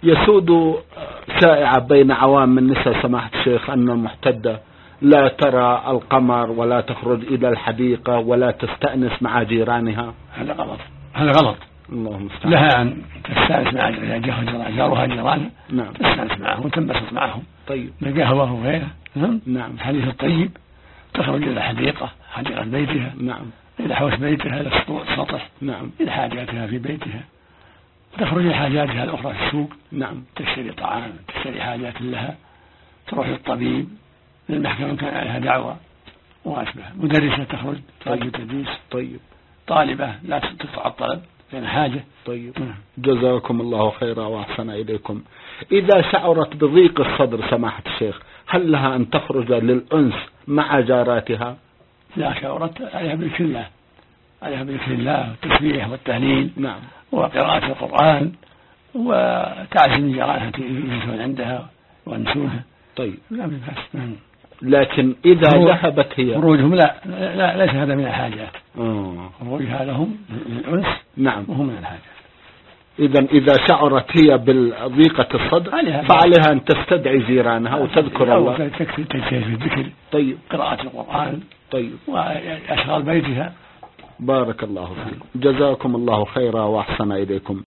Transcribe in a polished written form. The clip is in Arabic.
يسود شائعة بين عوام النساء سماحة الشيخ أن المحتدة لا ترى القمر ولا تخرج إلى الحديقة ولا تستأنس مع جيرانها. هذا غلط، هذا غلط. الله المستعان. لها أن تستأنس مع جارها جيرانها، نعم، تستأنس معهم وتنبسط معهم. طيب. بالقهوة وغيره. نعم. الحديث الطيب. تخرج إلى الحديقة، حديقة بيتها. نعم. إلى حوش بيتها، إلى السطح. نعم. إلى حاجاتها في بيتها. تخرج إلى حاجاتها الأخرى في السوق. نعم. تشتري طعام، تشتري حاجات لها، تروح للطبيب، للمحكمة كان عليها دعوة وأشبه. مدرسة تخرج تراجع تدريس. طيب. طالبة لا تقطع الطلب لأن حاجة. طيب. جزاكم الله خيرا وأحسن إليكم. إذا شعرت بضيق الصدر سماحة الشيخ هل لها أن تخرج للأنس مع جاراتها؟ لا، شعرت عليها بذكر الله، عليها بذكر الله والتسبيح والتهليل. نعم. وقراءة القرآن وتعزم جيرانها يجلسون عندها وينسونها. طيب. لا بأس. لكن إذا ذهبت هي خروجهم لا ليس هذا من الحاجات. خروجها لهم للأنس. نعم. وهم من الحاجات. إذا شعرت هي بالضيقة الصدر فعليها أن تستدعي جيرانها وتذكر الله. تجتهد في الذكر. طيب. قراءة القرآن. طيب. وأشغال بيتها. بارك الله فيكم. جزاكم الله خيرا وأحسن إليكم.